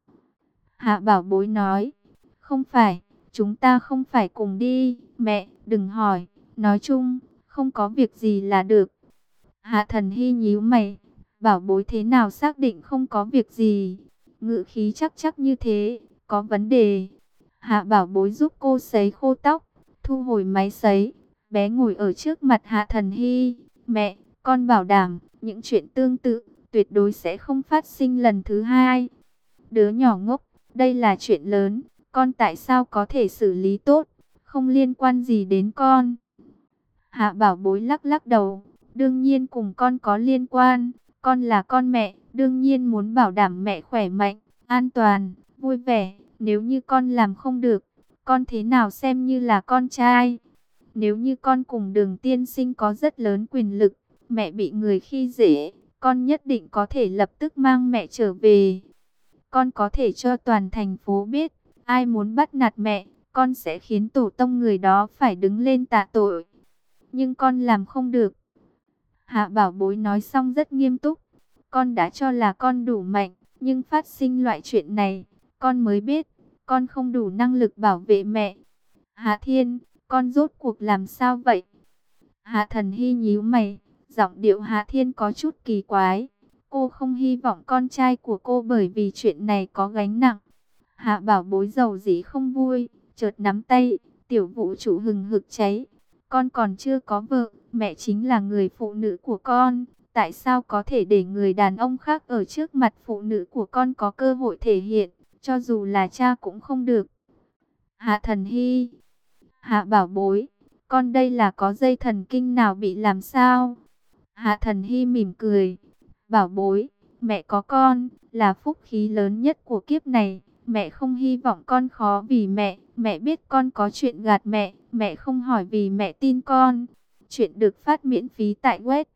Hạ Bảo Bối nói, không phải, chúng ta không phải cùng đi, mẹ, đừng hỏi, nói chung, không có việc gì là được. Hạ Thần Hy nhíu mày, Bảo Bối thế nào xác định không có việc gì, ngữ khí chắc chắc như thế, có vấn đề. Hạ Bảo Bối giúp cô sấy khô tóc, thu hồi máy sấy, bé ngồi ở trước mặt Hạ Thần Hy, mẹ, con bảo đảm, những chuyện tương tự, tuyệt đối sẽ không phát sinh lần thứ hai. Đứa nhỏ ngốc, đây là chuyện lớn, con tại sao có thể xử lý tốt, không liên quan gì đến con. Hạ Bảo Bối lắc lắc đầu, đương nhiên cùng con có liên quan, con là con mẹ, đương nhiên muốn bảo đảm mẹ khỏe mạnh, an toàn, vui vẻ, nếu như con làm không được, con thế nào xem như là con trai. Nếu như con cùng Đường tiên sinh có rất lớn quyền lực, mẹ bị người khi dễ, con nhất định có thể lập tức mang mẹ trở về. Con có thể cho toàn thành phố biết, ai muốn bắt nạt mẹ, con sẽ khiến tổ tông người đó phải đứng lên tạ tội. Nhưng con làm không được. Hạ Bảo Bối nói xong rất nghiêm túc. Con đã cho là con đủ mạnh, nhưng phát sinh loại chuyện này, con mới biết, con không đủ năng lực bảo vệ mẹ. Hạ Thiên, con rốt cuộc làm sao vậy? Hạ Thần Hy nhíu mày, giọng điệu Hạ Thiên có chút kỳ quái. Cô không hy vọng con trai của cô bởi vì chuyện này có gánh nặng. Hạ Bảo Bối dầu dĩ không vui, chợt nắm tay, tiểu vũ trụ hừng hực cháy. Con còn chưa có vợ, mẹ chính là người phụ nữ của con. Tại sao có thể để người đàn ông khác ở trước mặt phụ nữ của con có cơ hội thể hiện, cho dù là cha cũng không được. Hạ Thần Hy, Hạ Bảo Bối, con đây là có dây thần kinh nào bị làm sao? Hạ Thần Hy mỉm cười, Bảo Bối, mẹ có con, là phúc khí lớn nhất của kiếp này. Mẹ không hy vọng con khó vì mẹ biết con có chuyện gạt mẹ không hỏi vì mẹ tin con. Chuyện được phát miễn phí tại web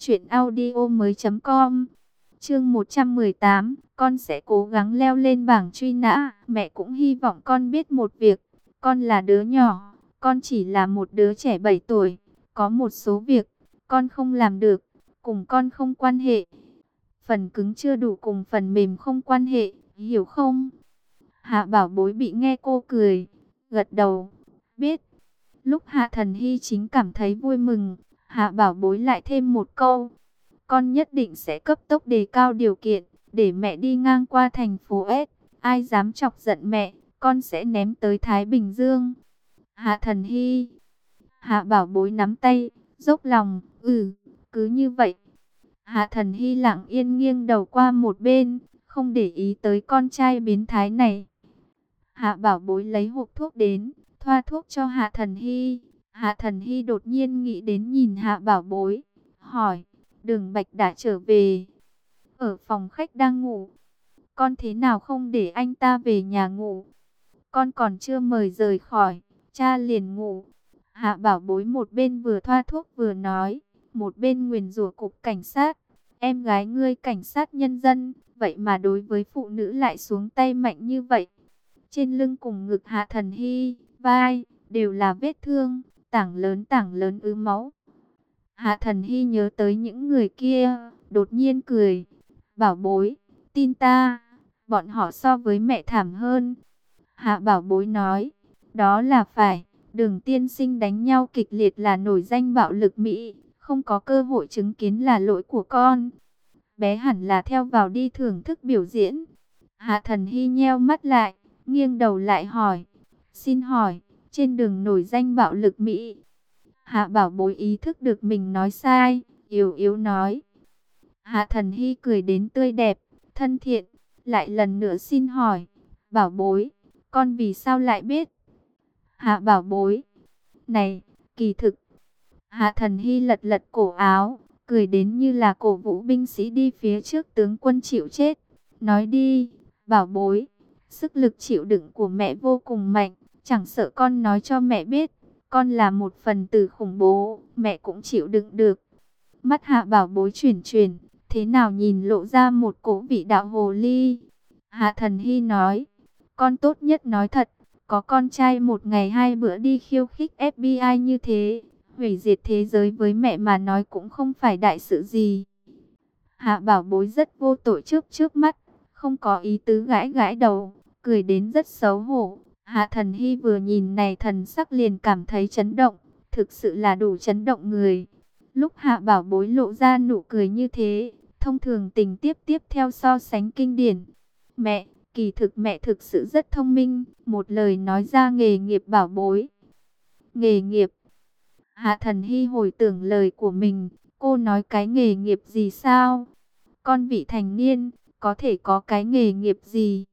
truyệnaudiomoi.com. Chương 118, con sẽ cố gắng leo lên bảng truy nã. Mẹ cũng hy vọng con biết một việc, con là đứa nhỏ, con chỉ là một đứa trẻ 7 tuổi, có một số việc con không làm được, cùng con không quan hệ. Phần cứng chưa đủ cùng phần mềm không quan hệ, hiểu không? Hạ Bảo Bối bị nghe cô cười, gật đầu, biết. Lúc Hạ Thần Hy chính cảm thấy vui mừng, Hạ Bảo Bối lại thêm một câu. Con nhất định sẽ cấp tốc đề cao điều kiện, để mẹ đi ngang qua thành phố S. Ai dám chọc giận mẹ, con sẽ ném tới Thái Bình Dương. Hạ Thần Hy, Hạ Bảo Bối nắm tay, dốc lòng, cứ như vậy. Hạ Thần Hy lặng yên nghiêng đầu qua một bên, không để ý tới con trai biến thái này. Hạ Bảo Bối lấy hộp thuốc đến, thoa thuốc cho Hạ Thần Hy. Hạ Thần Hy đột nhiên nghĩ đến nhìn Hạ Bảo Bối, hỏi, Đường Bạch đã trở về, ở phòng khách đang ngủ, con thế nào không để anh ta về nhà ngủ? Con còn chưa mời rời khỏi, cha liền ngủ. Hạ Bảo Bối một bên vừa thoa thuốc vừa nói, một bên nguyền rủa cục cảnh sát. Em gái ngươi cảnh sát nhân dân, vậy mà đối với phụ nữ lại xuống tay mạnh như vậy. Trên lưng cùng ngực Hạ Thần Hy, vai, đều là vết thương, tảng lớn ứ máu. Hạ Thần Hy nhớ tới những người kia, đột nhiên cười. Bảo Bối, tin ta, bọn họ so với mẹ thảm hơn. Hạ Bảo Bối nói, đó là phải, Đường tiên sinh đánh nhau kịch liệt là nổi danh bạo lực Mỹ, không có cơ hội chứng kiến là lỗi của con. Bé hẳn là theo vào đi thưởng thức biểu diễn. Hạ Thần Hy nheo mắt lại, nghiêng đầu lại hỏi, xin hỏi, trên đường nổi danh bạo lực Mỹ? Hạ Bảo Bối ý thức được mình nói sai, yếu yếu nói. Hạ Thần Hy cười đến tươi đẹp, thân thiện, lại lần nữa xin hỏi, Bảo Bối, con vì sao lại biết? Hạ Bảo Bối, này, kỳ thực. Hạ Thần Hy lật lật cổ áo, cười đến như là cổ vũ binh sĩ đi phía trước tướng quân chịu chết. Nói đi, Bảo Bối, sức lực chịu đựng của mẹ vô cùng mạnh, chẳng sợ con nói cho mẹ biết, con là một phần tử khủng bố, mẹ cũng chịu đựng được. Mắt Hạ Bảo Bối chuyển chuyển, thế nào nhìn lộ ra một cổ vị đạo hồ ly. Hạ Thần Hy nói, con tốt nhất nói thật, có con trai một ngày hai bữa đi khiêu khích FBI như thế, hủy diệt thế giới với mẹ mà nói cũng không phải đại sự gì. Hạ Bảo Bối rất vô tội trước mắt, không có ý tứ gãi gãi đầu, cười đến rất xấu hổ. Hạ Thần Hy vừa nhìn này thần sắc liền cảm thấy chấn động, thực sự là đủ chấn động người. Lúc Hạ Bảo Bối lộ ra nụ cười như thế, thông thường tình tiếp theo so sánh kinh điển. Mẹ, kỳ thực mẹ thực sự rất thông minh, một lời nói ra nghề nghiệp Bảo Bối. Nghề nghiệp. Hạ Thần Hy hồi tưởng lời của mình, cô nói cái nghề nghiệp gì sao? Con vị thành niên, có thể có cái nghề nghiệp gì?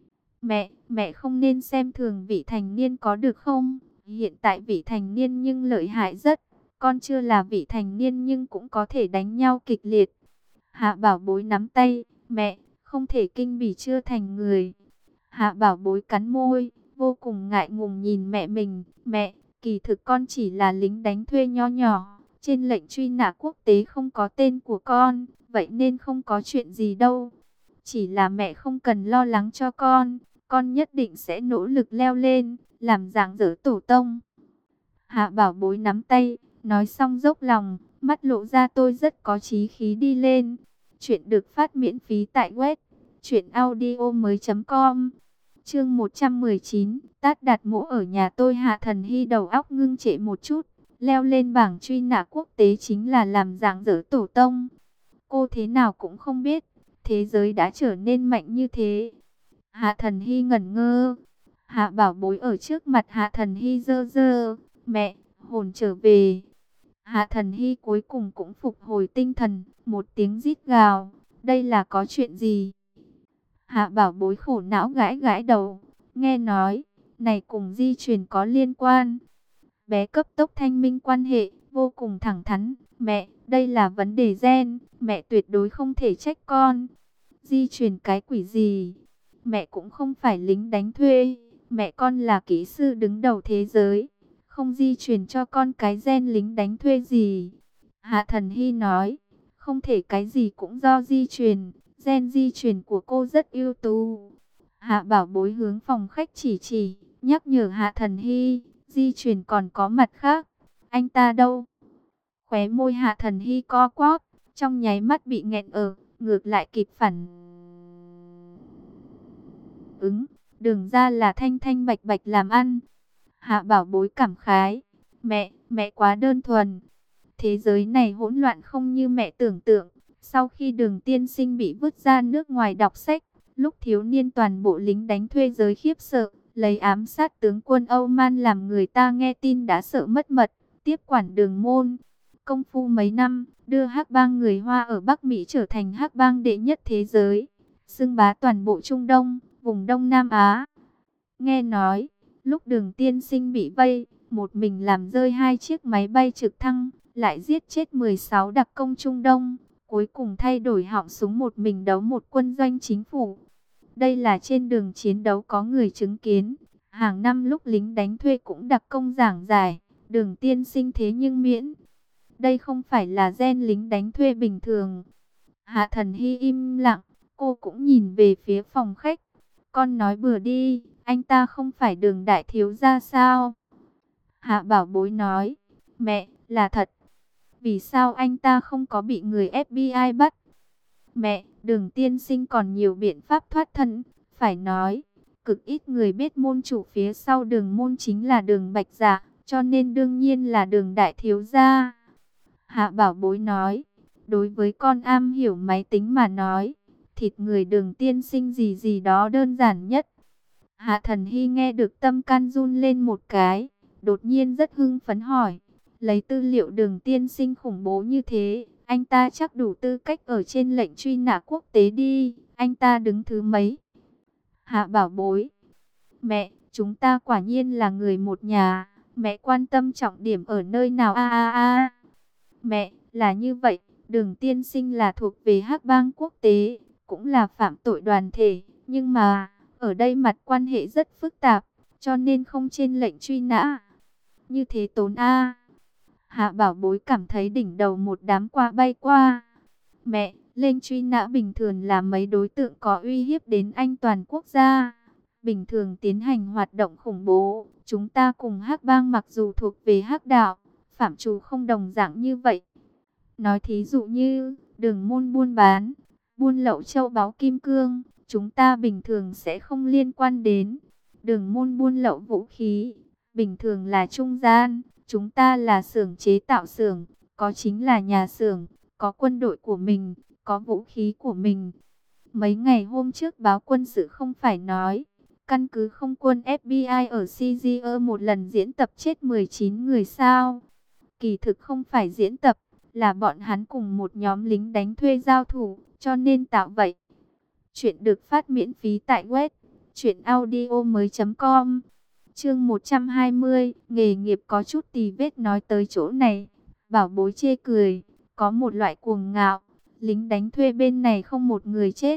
Mẹ không nên xem thường vị thành niên có được không? Hiện tại vị thành niên nhưng lợi hại rất. Con chưa là vị thành niên nhưng cũng có thể đánh nhau kịch liệt. Hạ Bảo Bối nắm tay, mẹ, không thể kinh bỉ chưa thành người. Hạ Bảo Bối cắn môi, vô cùng ngại ngùng nhìn mẹ mình. Mẹ, kỳ thực con chỉ là lính đánh thuê nho nhỏ. Trên lệnh truy nã quốc tế không có tên của con, vậy nên không có chuyện gì đâu. Chỉ là mẹ không cần lo lắng cho con nhất định sẽ nỗ lực leo lên, làm dạng dỡ tổ tông. Hạ Bảo Bối nắm tay, nói xong dốc lòng, mắt lộ ra tôi rất có chí khí đi lên. Chuyện được phát miễn phí tại web truyệnaudiomoi.com. Chương 119, Tát đặt mỗ ở nhà tôi. Hạ Thần Hy đầu óc ngưng trệ một chút, leo lên bảng truy nã quốc tế chính là làm dạng dỡ tổ tông. Cô thế nào cũng không biết, thế giới đã trở nên mạnh như thế. Hạ Thần Hy ngẩn ngơ. Hạ Bảo Bối ở trước mặt Hạ Thần Hy dơ dơ, mẹ, hồn trở về. Hạ Thần Hy cuối cùng cũng phục hồi tinh thần, một tiếng rít gào, đây là có chuyện gì? Hạ Bảo Bối khổ não gãi gãi đầu, nghe nói, này cùng di truyền có liên quan. Bé cấp tốc thanh minh quan hệ, vô cùng thẳng thắn, mẹ, đây là vấn đề gen, mẹ tuyệt đối không thể trách con. Di truyền cái quỷ gì? Mẹ cũng không phải lính đánh thuê, mẹ con là kỹ sư đứng đầu thế giới, không di truyền cho con cái gen lính đánh thuê gì. Hạ Thần Hy nói, không thể cái gì cũng do di truyền, gen di truyền của cô rất ưu tú. Hạ Bảo Bối hướng phòng khách chỉ, nhắc nhở Hạ Thần Hy, di truyền còn có mặt khác, anh ta đâu? Khóe môi Hạ Thần Hy co quắp, trong nháy mắt bị nghẹn ở, ngược lại kịp phản ứng, đường ra là thanh thanh bạch bạch làm ăn. Hạ Bảo Bối cảm khái, mẹ quá đơn thuần. Thế giới này hỗn loạn không như mẹ tưởng tượng. Sau khi Đường tiên sinh bị vứt ra nước ngoài đọc sách, lúc thiếu niên toàn bộ lính đánh thuê giới khiếp sợ, lấy ám sát tướng quân Âu Man làm người ta nghe tin đã sợ mất mật, tiếp quản Đường môn. Công phu mấy năm, đưa hắc bang người Hoa ở Bắc Mỹ trở thành hắc bang đệ nhất thế giới, xưng bá toàn bộ Trung Đông, vùng Đông Nam Á. Nghe nói, Lúc Đường tiên sinh bị vây, một mình làm rơi 2 chiếc máy bay trực thăng, lại giết chết 16 đặc công Trung Đông, cuối cùng thay đổi họng súng một mình đấu một quân doanh chính phủ. Đây là trên đường chiến đấu có người chứng kiến. Hàng năm lúc lính đánh thuê cũng đặc công giảng giải, Đường tiên sinh thế nhưng miễn. Đây không phải là gen lính đánh thuê bình thường. Hạ Thần Hy im lặng, cô cũng nhìn về phía phòng khách. Con nói bừa đi, anh ta không phải Đường đại thiếu gia sao? Hạ Bảo Bối nói, mẹ, là thật. Vì sao anh ta không có bị người FBI bắt? Mẹ, Đường tiên sinh còn nhiều biện pháp thoát thân. Phải nói, cực ít người biết môn chủ phía sau Đường môn chính là Đường Bạch Dạ, cho nên đương nhiên là Đường đại thiếu gia. Hạ Bảo Bối nói, đối với con am hiểu máy tính mà nói, thịt người Đường tiên sinh gì gì đó đơn giản nhất. Hạ Thần Hy nghe được tâm can run lên một cái, đột nhiên rất hưng phấn hỏi, lấy tư liệu Đường tiên sinh khủng bố như thế, anh ta chắc đủ tư cách ở trên lệnh truy nã quốc tế đi, anh ta đứng thứ mấy? Hạ Bảo Bối, mẹ, chúng ta quả nhiên là người một nhà, mẹ quan tâm trọng điểm ở nơi nào a. Mẹ, là như vậy, Đường tiên sinh là thuộc về hắc bang quốc tế, cũng là phạm tội đoàn thể, nhưng mà, ở đây mặt quan hệ rất phức tạp, cho nên không trên lệnh truy nã. Như thế tốn a. Hạ Bảo Bối cảm thấy đỉnh đầu một đám qua bay qua. Mẹ, lệnh truy nã bình thường là mấy đối tượng có uy hiếp đến an toàn quốc gia. Bình thường tiến hành hoạt động khủng bố, chúng ta cùng hắc bang mặc dù thuộc về hắc đạo, phạm trù không đồng dạng như vậy. Nói thí dụ như, Đường môn buôn bán, buôn lậu châu báu kim cương, chúng ta bình thường sẽ không liên quan đến. Đường môn buôn lậu vũ khí, bình thường là trung gian, chúng ta là xưởng chế tạo xưởng, có chính là nhà xưởng, có quân đội của mình, có vũ khí của mình. Mấy ngày hôm trước báo quân sự không phải nói, căn cứ không quân FBI ở CGE một lần diễn tập chết 19 người sao? Kỳ thực không phải diễn tập, là bọn hắn cùng một nhóm lính đánh thuê giao thủ, cho nên tạo vậy. Chuyện được phát miễn phí tại web truyệnaudiomoi.com. Chương 120, nghề nghiệp có chút tì vết. Nói tới chỗ này, Bảo Bối chê cười, có một loại cuồng ngạo, lính đánh thuê bên này không một người chết,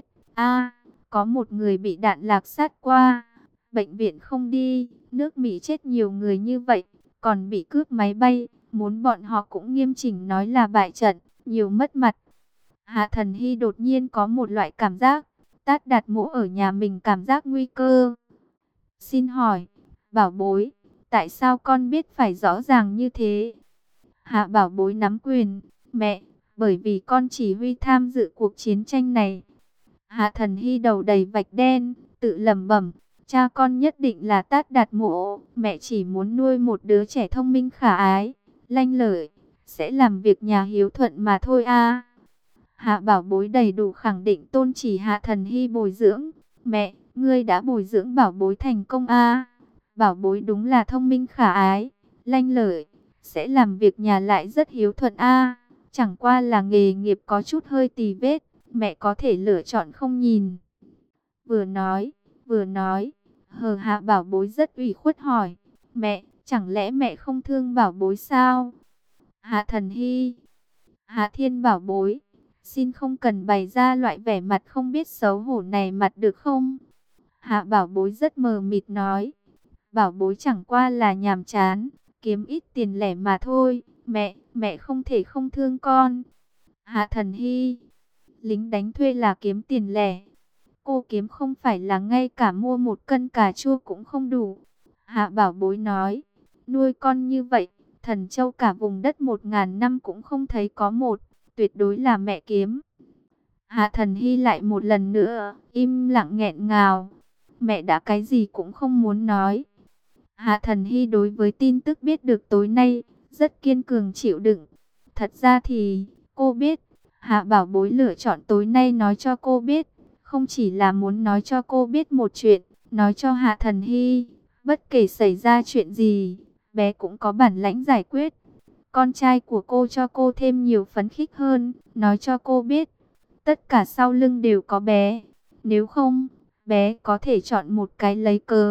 có một người bị đạn lạc sát qua, bệnh viện không đi, nước Mỹ chết nhiều người như vậy, còn bị cướp máy bay, muốn bọn họ cũng nghiêm chỉnh nói là bại trận, nhiều mất mặt. Hạ Thần Hy đột nhiên có một loại cảm giác, Tát Đạt Mỗ ở nhà mình cảm giác nguy cơ. Xin hỏi, Bảo Bối, tại sao con biết phải rõ ràng như thế? Hạ Bảo Bối nắm quyền, mẹ, bởi vì con chỉ huy tham dự cuộc chiến tranh này. Hạ Thần Hy đầu đầy vạch đen, tự lẩm bẩm, cha con nhất định là Tát Đạt Mỗ, mẹ chỉ muốn nuôi một đứa trẻ thông minh khả ái, lanh lợi, sẽ làm việc nhà hiếu thuận mà thôi a. Hạ Bảo Bối đầy đủ khẳng định tôn chỉ Hạ Thần Hy bồi dưỡng. Mẹ, ngươi đã bồi dưỡng Bảo Bối thành công a. Bảo Bối đúng là thông minh khả ái, lanh lợi, sẽ làm việc nhà lại rất hiếu thuận a. Chẳng qua là nghề nghiệp có chút hơi tì vết, mẹ có thể lựa chọn không nhìn. Vừa nói, Hạ Bảo Bối rất ủy khuất hỏi, mẹ, chẳng lẽ mẹ không thương Bảo Bối sao? Hạ Thần Hy, Hạ Thiên Bảo Bối, xin không cần bày ra loại vẻ mặt không biết xấu hổ này mặt được không? Hạ Bảo Bối rất mờ mịt nói, Bảo Bối chẳng qua là nhàm chán, kiếm ít tiền lẻ mà thôi, mẹ không thể không thương con. Hạ Thần Hy, lính đánh thuê là kiếm tiền lẻ, cô kiếm không phải là ngay cả mua một cân cà chua cũng không đủ. Hạ Bảo Bối nói, nuôi con như vậy, Thần Châu cả vùng đất 1000 năm cũng không thấy có một, tuyệt đối là mẹ kiếm. Hạ Thần Hy lại một lần nữa, im lặng nghẹn ngào, mẹ đã cái gì cũng không muốn nói. Hạ Thần Hy đối với tin tức biết được tối nay, rất kiên cường chịu đựng. Thật ra thì, cô biết, Hạ Bảo Bối lựa chọn tối nay nói cho cô biết, không chỉ là muốn nói cho cô biết một chuyện, nói cho Hạ Thần Hy, bất kể xảy ra chuyện gì, bé cũng có bản lãnh giải quyết. Con trai của cô cho cô thêm nhiều phấn khích hơn, nói cho cô biết, tất cả sau lưng đều có bé. Nếu không, bé có thể chọn một cái lấy cớ,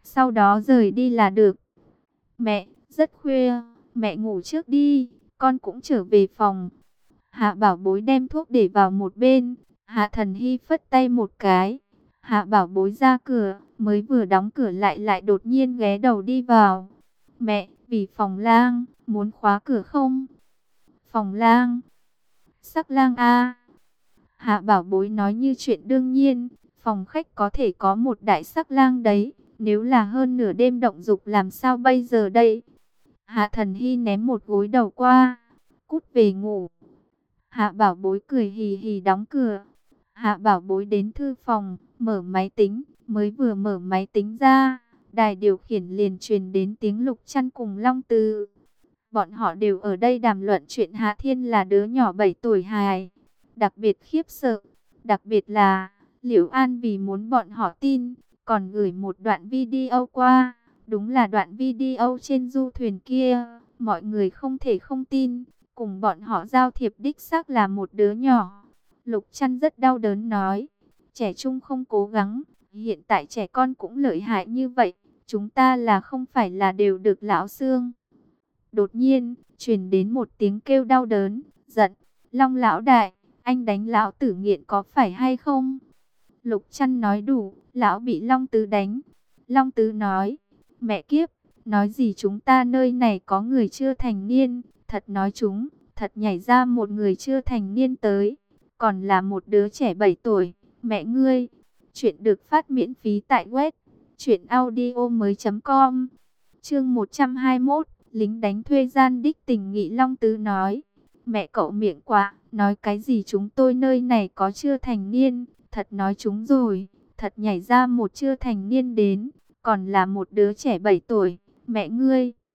sau đó rời đi là được. Mẹ, rất khuya, mẹ ngủ trước đi, con cũng trở về phòng. Hạ Bảo Bối đem thuốc để vào một bên, Hạ Thần Hy phất tay một cái. Hạ Bảo Bối ra cửa, mới vừa đóng cửa lại đột nhiên ghé đầu đi vào. Mẹ, vì phòng lang, muốn khóa cửa không? Phòng lang? Sắc lang a? Hạ Bảo Bối nói như chuyện đương nhiên, phòng khách có thể có một đại sắc lang đấy. Nếu là hơn nửa đêm động dục làm sao bây giờ đây? Hạ Thần Hy ném một gối đầu qua, cút về ngủ. Hạ Bảo Bối cười hì hì đóng cửa. Hạ Bảo Bối đến thư phòng, mở máy tính, mới vừa mở máy tính ra, đài điều khiển liền truyền đến tiếng Lục Trăn cùng Long Từ. Bọn họ đều ở đây đàm luận chuyện Hạ Thiên là đứa nhỏ 7 tuổi hài. Đặc biệt khiếp sợ, đặc biệt là Liễu An vì muốn bọn họ tin, còn gửi một đoạn video qua. Đúng là đoạn video trên du thuyền kia, mọi người không thể không tin, cùng bọn họ giao thiệp đích xác là một đứa nhỏ. Lục Trăn rất đau đớn nói, trẻ trung không cố gắng, hiện tại trẻ con cũng lợi hại như vậy, chúng ta là không phải là đều được lão xương. Đột nhiên, truyền đến một tiếng kêu đau đớn, giận, Long lão đại, anh đánh lão tử nghiện có phải hay không? Lục Trăn nói đủ, lão bị Long Tứ đánh. Long Tứ nói, mẹ kiếp, nói gì chúng ta nơi này có người chưa thành niên, thật nói chúng, thật nhảy ra một người chưa thành niên tới, còn là một đứa trẻ 7 tuổi, mẹ ngươi. Chuyện được phát miễn phí tại web truyệnaudiomoi.com. Chương 121, lính đánh thuê gian đích tình nghị. Long Tứ nói, mẹ cậu miệng quá, nói cái gì chúng tôi nơi này có chưa thành niên, thật nói chúng rồi, thật nhảy ra một chưa thành niên đến, còn là một đứa trẻ 7 tuổi, mẹ ngươi.